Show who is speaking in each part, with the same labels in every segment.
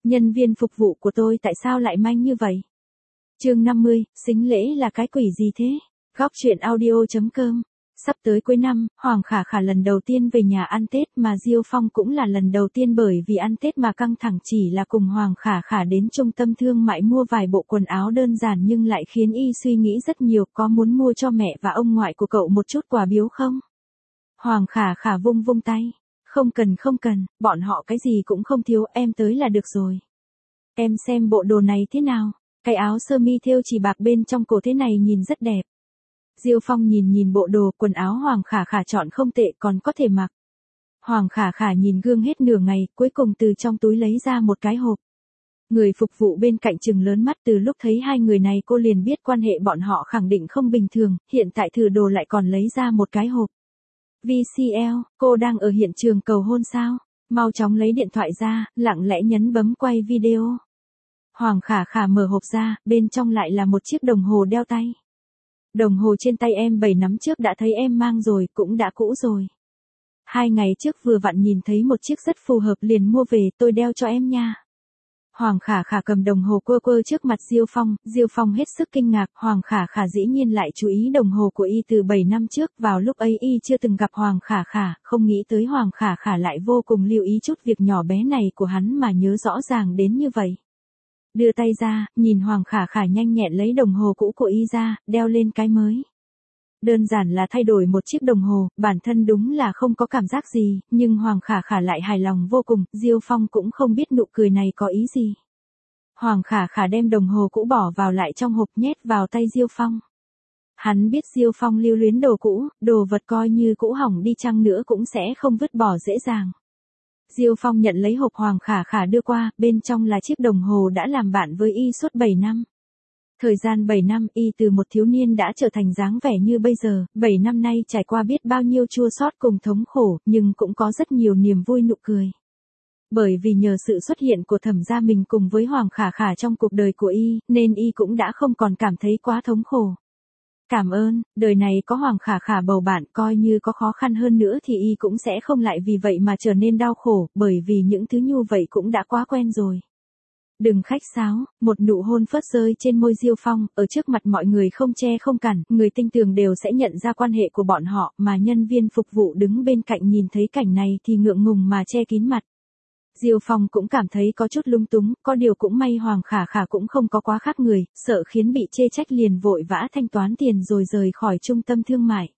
Speaker 1: Nhân viên phục vụ của tôi tại sao lại manh như vậy? Chương 50, sính lễ là cái quỷ gì thế? Góc truyện audio.com. Sắp tới cuối năm, Hoàng Khả Khả lần đầu tiên về nhà ăn Tết mà Diêu Phong cũng là lần đầu tiên bởi vì ăn Tết mà căng thẳng, chỉ là cùng Hoàng Khả Khả đến trung tâm thương mại mua vài bộ quần áo đơn giản nhưng lại khiến y suy nghĩ rất nhiều, có muốn mua cho mẹ và ông ngoại của cậu một chút quà biếu không? Hoàng Khả Khả vung vung tay. Không cần, bọn họ cái gì cũng không thiếu, em tới là được rồi. Em xem bộ đồ này thế nào? Cái áo sơ mi thêu chỉ bạc bên trong cổ thế này nhìn rất đẹp. Diêu Phong nhìn bộ đồ quần áo Hoàng Khả Khả chọn không tệ, còn có thể mặc. Hoàng Khả Khả nhìn gương hết nửa ngày, cuối cùng từ trong túi lấy ra một cái hộp. Người phục vụ bên cạnh trừng lớn mắt, từ lúc thấy hai người này cô liền biết quan hệ bọn họ khẳng định không bình thường, hiện tại thử đồ lại còn lấy ra một cái hộp. VCL, cô đang ở hiện trường cầu hôn sao? Mau chóng lấy điện thoại ra, lặng lẽ nhấn bấm quay video. Hoàng Khả Khả mở hộp ra, bên trong lại là một chiếc đồng hồ đeo tay. Đồng hồ trên tay em 7 năm trước đã thấy em mang rồi, cũng đã cũ rồi. 2 ngày trước vừa vặn nhìn thấy một chiếc rất phù hợp liền mua về, tôi đeo cho em nha. Hoàng Khả Khả cầm đồng hồ quơ trước mặt Diêu Phong hết sức kinh ngạc, Hoàng Khả Khả dĩ nhiên lại chú ý đồng hồ của y từ 7 năm trước, vào lúc ấy y chưa từng gặp Hoàng Khả Khả, không nghĩ tới Hoàng Khả Khả lại vô cùng lưu ý chút việc nhỏ bé này của hắn mà nhớ rõ ràng đến như vậy. Đưa tay ra, nhìn Hoàng Khả Khả nhanh nhẹn lấy đồng hồ cũ của y ra, đeo lên cái mới. Đơn giản là thay đổi một chiếc đồng hồ, bản thân đúng là không có cảm giác gì, nhưng Hoàng Khả Khả lại hài lòng vô cùng, Diêu Phong cũng không biết nụ cười này có ý gì. Hoàng Khả Khả đem đồng hồ cũ bỏ vào lại trong hộp nhét vào tay Diêu Phong. Hắn biết Diêu Phong lưu luyến đồ cũ, đồ vật coi như cũ hỏng đi chăng nữa cũng sẽ không vứt bỏ dễ dàng. Diêu Phong nhận lấy hộp Hoàng Khả Khả đưa qua, bên trong là chiếc đồng hồ đã làm bạn với y suốt 7 năm. Thời gian 7 năm, y từ một thiếu niên đã trở thành dáng vẻ như bây giờ, 7 năm nay trải qua biết bao nhiêu chua xót cùng thống khổ, nhưng cũng có rất nhiều niềm vui nụ cười. Bởi vì nhờ sự xuất hiện của Thẩm Gia Minh cùng với Hoàng Khả Khả trong cuộc đời của y, nên y cũng đã không còn cảm thấy quá thống khổ. Cảm ơn, đời này có Hoàng Khả Khả bầu bạn, coi như có khó khăn hơn nữa thì y cũng sẽ không lại vì vậy mà trở nên đau khổ, bởi vì những thứ như vậy cũng đã quá quen rồi. Đừng khách sáo, một nụ hôn phớt rơi trên môi Diêu Phong, ở trước mặt mọi người không che không cản, người tinh tường đều sẽ nhận ra quan hệ của bọn họ, mà nhân viên phục vụ đứng bên cạnh nhìn thấy cảnh này thì ngượng ngùng mà che kín mặt. Diêu Phong cũng cảm thấy có chút lung túng, có điều cũng may Hoàng Khả Khả cũng không có quá khác người, sợ khiến bị chê trách liền vội vã thanh toán tiền rồi rời khỏi trung tâm thương mại.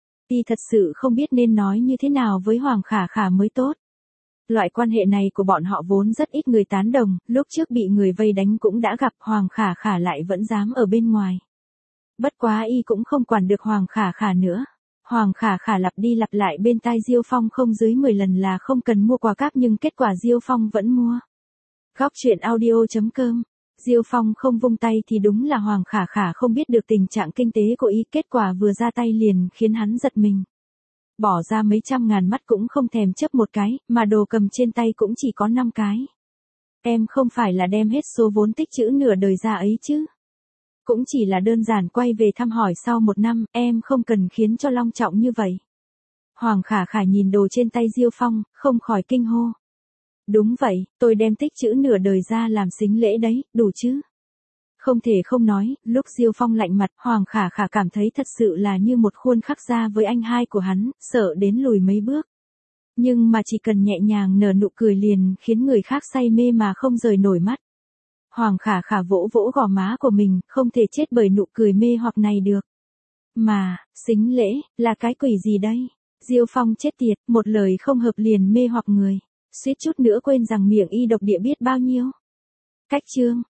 Speaker 1: Y thật sự không biết nên nói như thế nào với Hoàng Khả Khả mới tốt. Loại quan hệ này của bọn họ vốn rất ít người tán đồng, lúc trước bị người vây đánh cũng đã gặp, Hoàng Khả Khả lại vẫn dám ở bên ngoài. Bất quá y cũng không quản được Hoàng Khả Khả nữa. Hoàng Khả Khả lặp đi lặp lại bên tai Diêu Phong không dưới 10 lần là không cần mua quà cáp, nhưng kết quả Diêu Phong vẫn mua. Góc truyện audio.com. Diêu Phong không vung tay thì đúng là Hoàng Khả Khả không biết được tình trạng kinh tế của y, kết quả vừa ra tay liền khiến hắn giật mình. Bỏ ra mấy trăm ngàn mắt cũng không thèm chớp một cái, mà đồ cầm trên tay cũng chỉ có 5 cái. Em không phải là đem hết số vốn tích trữ nửa đời ra ấy chứ? Cũng chỉ là đơn giản quay về thăm hỏi sau 1 năm, em không cần khiến cho long trọng như vậy. Hoàng Khả Khả nhìn đồ trên tay Diêu Phong, không khỏi kinh hô. Đúng vậy, tôi đem tích trữ nửa đời ra làm sính lễ đấy, đủ chứ? Không thể không nói, lúc Diêu Phong lạnh mặt, Hoàng Khả Khả cảm thấy thật sự là như một khuôn khắc ra với anh hai của hắn, sợ đến lùi mấy bước. Nhưng mà chỉ cần nhẹ nhàng nở nụ cười liền khiến người khác say mê mà không rời nổi mắt. Hoàng Khả Khả vỗ vỗ gò má của mình, không thể chết bởi nụ cười mê hoặc này được. Mà, sính lễ, là cái quỷ gì đây? Diêu Phong chết tiệt, một lời không hợp liền mê hoặc người. Suýt chút nữa quên rằng miệng y độc địa biết bao nhiêu. Cách chương.